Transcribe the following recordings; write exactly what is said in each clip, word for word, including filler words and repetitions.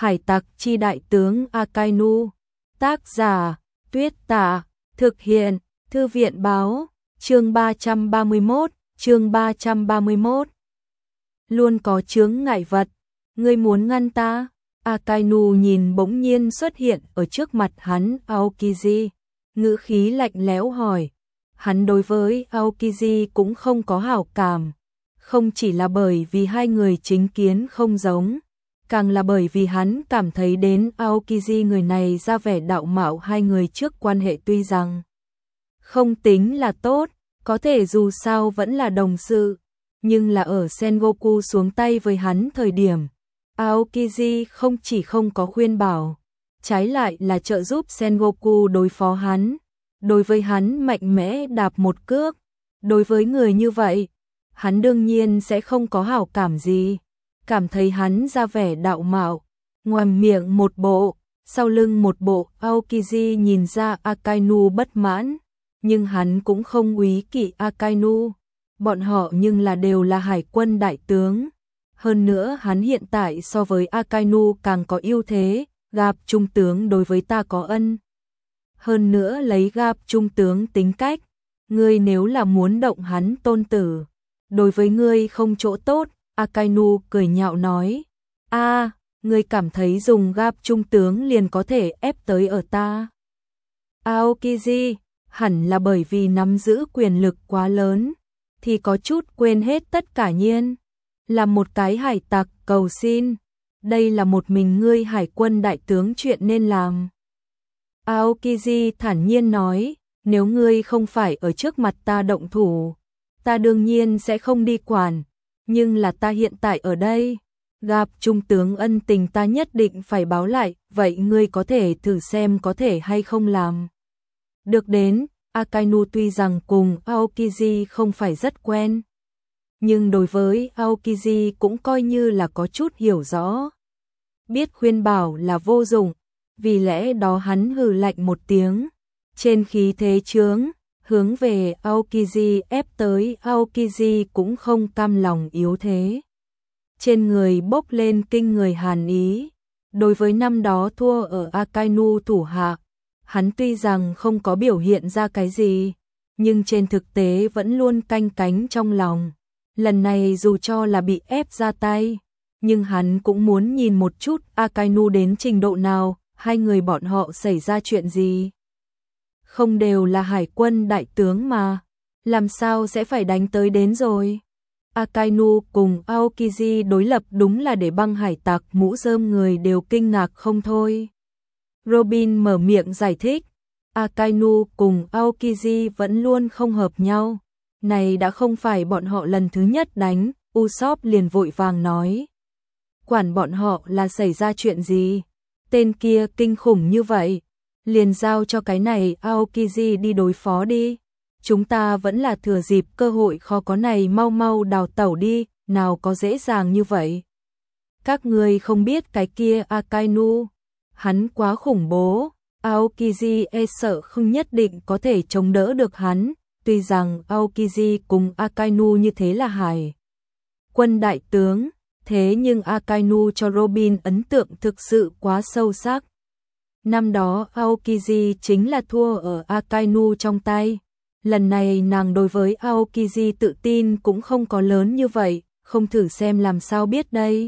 Hải tặc chi đại tướng Akainu. Tác giả Tuyết Tả. Thực hiện Thư viện báo. Chương ba trăm ba mươi mốt. Chương ba trăm ba mươi mốt. Luôn có chướng ngại vật. Ngươi muốn ngăn ta? Akainu nhìn bỗng nhiên xuất hiện ở trước mặt hắn Aokiji. Ngữ khí lạnh lẽo hỏi. Hắn đối với Aokiji cũng không có hảo cảm. Không chỉ là bởi vì hai người chính kiến không giống, càng là bởi vì hắn cảm thấy đến Aokiji người này ra vẻ đạo mạo. Hai người trước quan hệ tuy rằng không tính là tốt, có thể dù sao vẫn là đồng sự, nhưng là ở Sengoku xuống tay với hắn thời điểm, Aokiji không chỉ không có khuyên bảo, trái lại là trợ giúp Sengoku đối phó hắn. Đối với hắn mạnh mẽ đạp một cước, đối với người như vậy, hắn đương nhiên sẽ không có hảo cảm gì, cảm thấy hắn ra vẻ đạo mạo, ngoài miệng một bộ, sau lưng một bộ. Aokiji nhìn ra Akainu bất mãn, nhưng hắn cũng không úy kỵ Akainu, bọn họ nhưng là đều là hải quân đại tướng. Hơn nữa hắn hiện tại so với Akainu càng có ưu thế, gặp trung tướng đối với ta có ân. Hơn nữa lấy gặp trung tướng tính cách, ngươi nếu là muốn động hắn tôn tử, đối với ngươi không chỗ tốt. Akainu cười nhạo nói, a, ngươi cảm thấy dùng gặp trung tướng liền có thể ép tới ở ta. Aokiji, hẳn là bởi vì nắm giữ quyền lực quá lớn, thì có chút quên hết tất cả. Nhiên là một cái hải tặc cầu xin, đây là một mình ngươi hải quân đại tướng chuyện nên làm. Aokiji thản nhiên nói, nếu ngươi không phải ở trước mặt ta động thủ, ta đương nhiên sẽ không đi quản, nhưng là ta hiện tại ở đây, gặp trung tướng ân tình ta nhất định phải báo lại, vậy ngươi có thể thử xem có thể hay không làm được đến. Akainu tuy rằng cùng Aokiji không phải rất quen, nhưng đối với Aokiji cũng coi như là có chút hiểu rõ. Biết khuyên bảo là vô dụng, vì lẽ đó hắn hừ lạnh một tiếng, trên khí thế chướng, hướng về Aokiji ép tới. Aokiji cũng không cam lòng yếu thế, trên người bốc lên kinh người hàn ý. Đối với năm đó thua ở Akainu thủ hạ, hắn tuy rằng không có biểu hiện ra cái gì, nhưng trên thực tế vẫn luôn canh cánh trong lòng. Lần này dù cho là bị ép ra tay, nhưng hắn cũng muốn nhìn một chút Akainu đến trình độ nào. Hai người bọn họ xảy ra chuyện gì? Không đều là hải quân đại tướng mà, làm sao sẽ phải đánh tới đến rồi? Akainu cùng Aokiji đối lập đúng là để băng hải tặc mũ rơm người đều kinh ngạc không thôi. Robin mở miệng giải thích, Akainu cùng Aokiji vẫn luôn không hợp nhau, này đã không phải bọn họ lần thứ nhất đánh. Usopp liền vội vàng nói, quản bọn họ là xảy ra chuyện gì, tên kia kinh khủng như vậy, liền giao cho cái này Aokiji đi đối phó đi, chúng ta vẫn là thừa dịp cơ hội khó có này mau mau đào tẩu đi, nào có dễ dàng như vậy. Các ngươi không biết cái kia Akainu, hắn quá khủng bố, Aokiji e sợ không nhất định có thể chống đỡ được hắn. Tuy rằng Aokiji cùng Akainu như thế là hải quân đại tướng, thế nhưng Akainu cho Robin ấn tượng thực sự quá sâu sắc. Năm đó Aokiji chính là thua ở Akainu trong tay, lần này nàng đối với Aokiji tự tin cũng không có lớn như vậy, không thử xem làm sao biết đây.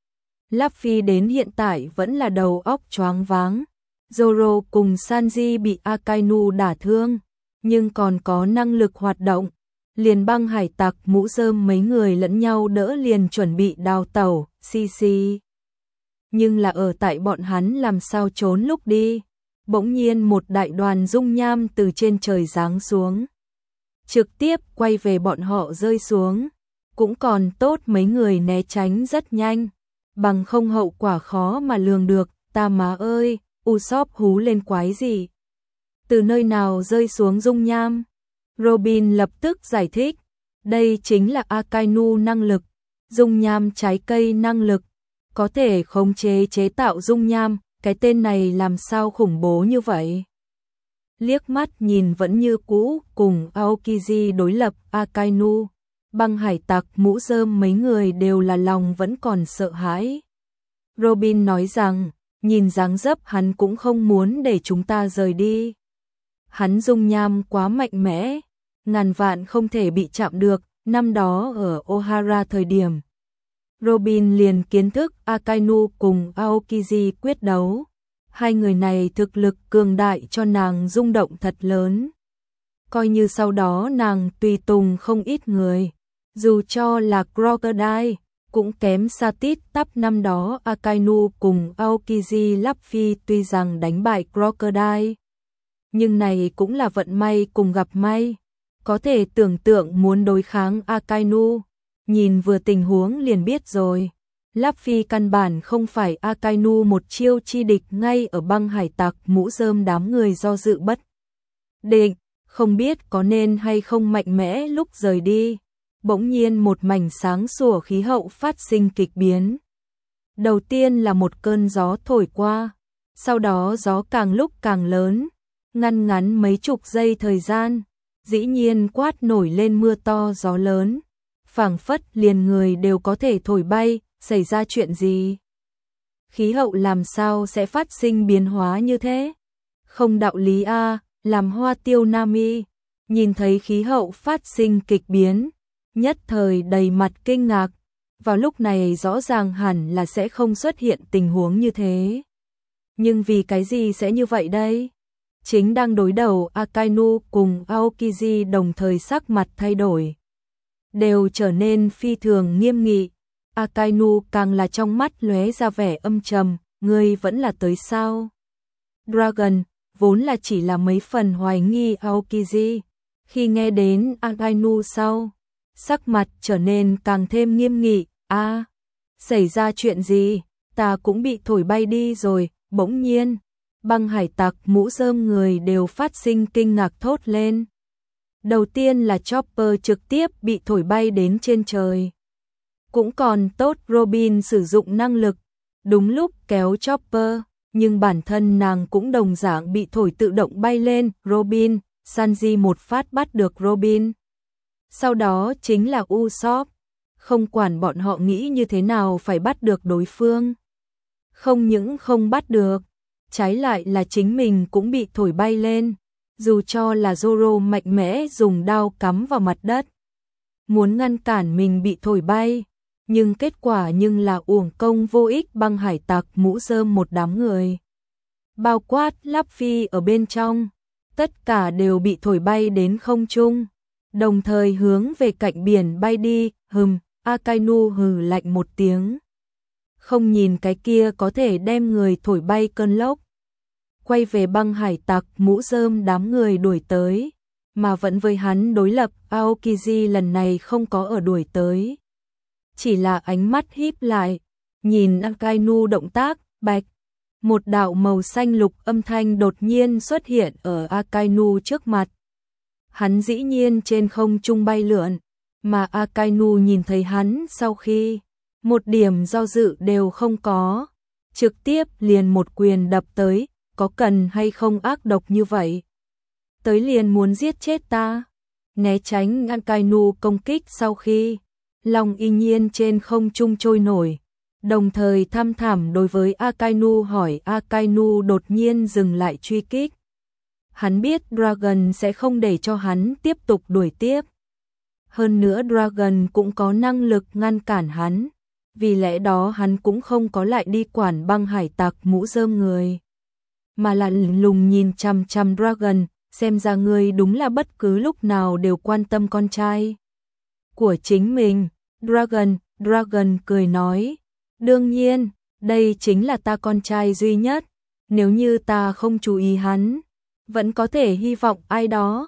Luffy đến hiện tại vẫn là đầu óc choáng váng. Zoro cùng Sanji bị Akainu đả thương, nhưng còn có năng lực hoạt động. Liền băng hải tặc mũ rơm mấy người lẫn nhau đỡ liền chuẩn bị đào tẩu. Xì xì. Nhưng là ở tại bọn hắn làm sao trốn lúc đi, bỗng nhiên một đại đoàn dung nham từ trên trời giáng xuống, trực tiếp quay về bọn họ rơi xuống. Cũng còn tốt mấy người né tránh rất nhanh, bằng không hậu quả khó mà lường được. Ta má ơi, Usopp hú lên quái gì? Từ nơi nào rơi xuống dung nham? Robin lập tức giải thích, đây chính là Akainu năng lực, dung nham trái cây năng lực, có thể khống chế chế tạo dung nham, cái tên này làm sao khủng bố như vậy? Liếc mắt nhìn vẫn như cũ cùng Aokiji đối lập Akainu, băng hải tặc mũ rơm mấy người đều là lòng vẫn còn sợ hãi. Robin nói rằng, nhìn dáng dấp hắn cũng không muốn để chúng ta rời đi. Hắn dung nham quá mạnh mẽ, ngàn vạn không thể bị chạm được, năm đó ở Ohara thời điểm. Robin liền kiến thức Akainu cùng Aokiji quyết đấu. Hai người này thực lực cường đại cho nàng rung động thật lớn. Coi như sau đó nàng tùy tùng không ít người, dù cho là Crocodile, cũng kém xa tít tắp năm đó Akainu cùng Aokiji Luffy tuy rằng đánh bại Crocodile. Nhưng này cũng là vận may cùng gặp may. Có thể tưởng tượng muốn đối kháng Akainu, nhìn vừa tình huống liền biết rồi. Luffy căn bản không phải Akainu một chiêu chi địch, ngay ở băng hải tặc mũ rơm đám người do dự bất định, không biết có nên hay không mạnh mẽ lúc rời đi. Bỗng nhiên một mảnh sáng sủa khí hậu phát sinh kịch biến. Đầu tiên là một cơn gió thổi qua, sau đó gió càng lúc càng lớn, ngăn ngắn mấy chục giây thời gian, dĩ nhiên quát nổi lên mưa to gió lớn, phảng phất liền người đều có thể thổi bay. Xảy ra chuyện gì? Khí hậu làm sao sẽ phát sinh biến hóa như thế? Không đạo lý a, làm Hoa Tiêu Nami nhìn thấy khí hậu phát sinh kịch biến, nhất thời đầy mặt kinh ngạc. Vào lúc này rõ ràng hẳn là sẽ không xuất hiện tình huống như thế. Nhưng vì cái gì sẽ như vậy đây? Chính đang đối đầu, Akainu cùng Aokiji đồng thời sắc mặt thay đổi, đều trở nên phi thường nghiêm nghị. Akainu càng là trong mắt lóe ra vẻ âm trầm, ngươi vẫn là tới sao? Dragon vốn là chỉ là mấy phần hoài nghi Aokiji, khi nghe đến Akainu sau, sắc mặt trở nên càng thêm nghiêm nghị. A, à, xảy ra chuyện gì? Ta cũng bị thổi bay đi rồi. Bỗng nhiên, băng hải tặc mũ rơm người đều phát sinh kinh ngạc thốt lên. Đầu tiên là Chopper trực tiếp bị thổi bay đến trên trời. Cũng còn tốt Robin sử dụng năng lực, đúng lúc kéo Chopper, nhưng bản thân nàng cũng đồng dạng bị thổi tự động bay lên. Robin, Sanji một phát bắt được Robin. Sau đó chính là Usopp, không quản bọn họ nghĩ như thế nào phải bắt được đối phương. Không những không bắt được, trái lại là chính mình cũng bị thổi bay lên, dù cho là Zoro mạnh mẽ dùng đao cắm vào mặt đất, muốn ngăn cản mình bị thổi bay. Nhưng kết quả nhưng là uổng công vô ích. Băng hải tặc mũ rơm một đám người, bao quát Luffy ở bên trong, tất cả đều bị thổi bay đến không trung, đồng thời hướng về cạnh biển bay đi. Hừm, Akainu hừ lạnh một tiếng, không nhìn cái kia có thể đem người thổi bay cơn lốc. Quay về băng hải tặc mũ rơm đám người đuổi tới, mà vẫn với hắn đối lập. Aokiji lần này không có ở đuổi tới, chỉ là ánh mắt híp lại, nhìn Akainu động tác. Bạch, một đạo màu xanh lục âm thanh đột nhiên xuất hiện ở Akainu trước mặt. Hắn dĩ nhiên trên không trung bay lượn, mà Akainu nhìn thấy hắn sau khi, một điểm do dự đều không có, trực tiếp liền một quyền đập tới. Có cần hay không ác độc như vậy? Tới liền muốn giết chết ta? Né tránh Akainu công kích sau khi, Long y nhiên trên không trung trôi nổi, đồng thời thăm thẳm đối với Akainu hỏi. Akainu đột nhiên dừng lại truy kích. Hắn biết Dragon sẽ không để cho hắn tiếp tục đuổi tiếp. Hơn nữa Dragon cũng có năng lực ngăn cản hắn, vì lẽ đó hắn cũng không có lại đi quản băng hải tặc mũ rơm người, mà là lùng nhìn chằm chằm Dragon. Xem ra ngươi đúng là bất cứ lúc nào đều quan tâm con trai của chính mình. Dragon, Dragon cười nói, đương nhiên, đây chính là ta con trai duy nhất, nếu như ta không chú ý hắn, vẫn có thể hy vọng ai đó.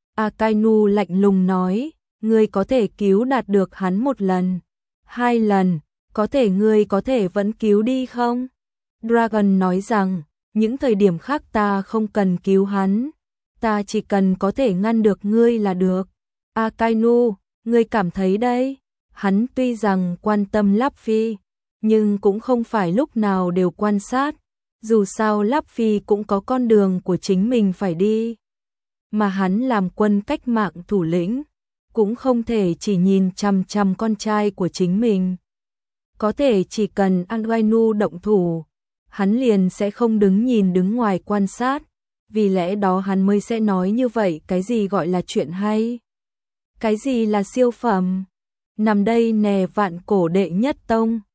Akainu lạnh lùng nói, ngươi có thể cứu đạt được hắn một lần, hai lần, có thể ngươi có thể vẫn cứu đi không? Dragon nói rằng, những thời điểm khác ta không cần cứu hắn, ta chỉ cần có thể ngăn được ngươi là được. Akainu, ngươi cảm thấy đây? Hắn tuy rằng quan tâm Luffy, nhưng cũng không phải lúc nào đều quan sát, dù sao Luffy cũng có con đường của chính mình phải đi. Mà hắn làm quân cách mạng thủ lĩnh, cũng không thể chỉ nhìn chằm chằm con trai của chính mình. Có thể chỉ cần Anwainu động thủ, hắn liền sẽ không đứng nhìn đứng ngoài quan sát, vì lẽ đó hắn mới sẽ nói như vậy. Cái gì gọi là chuyện hay? Cái gì là siêu phẩm? Nằm đây nè, vạn cổ đệ nhất tông.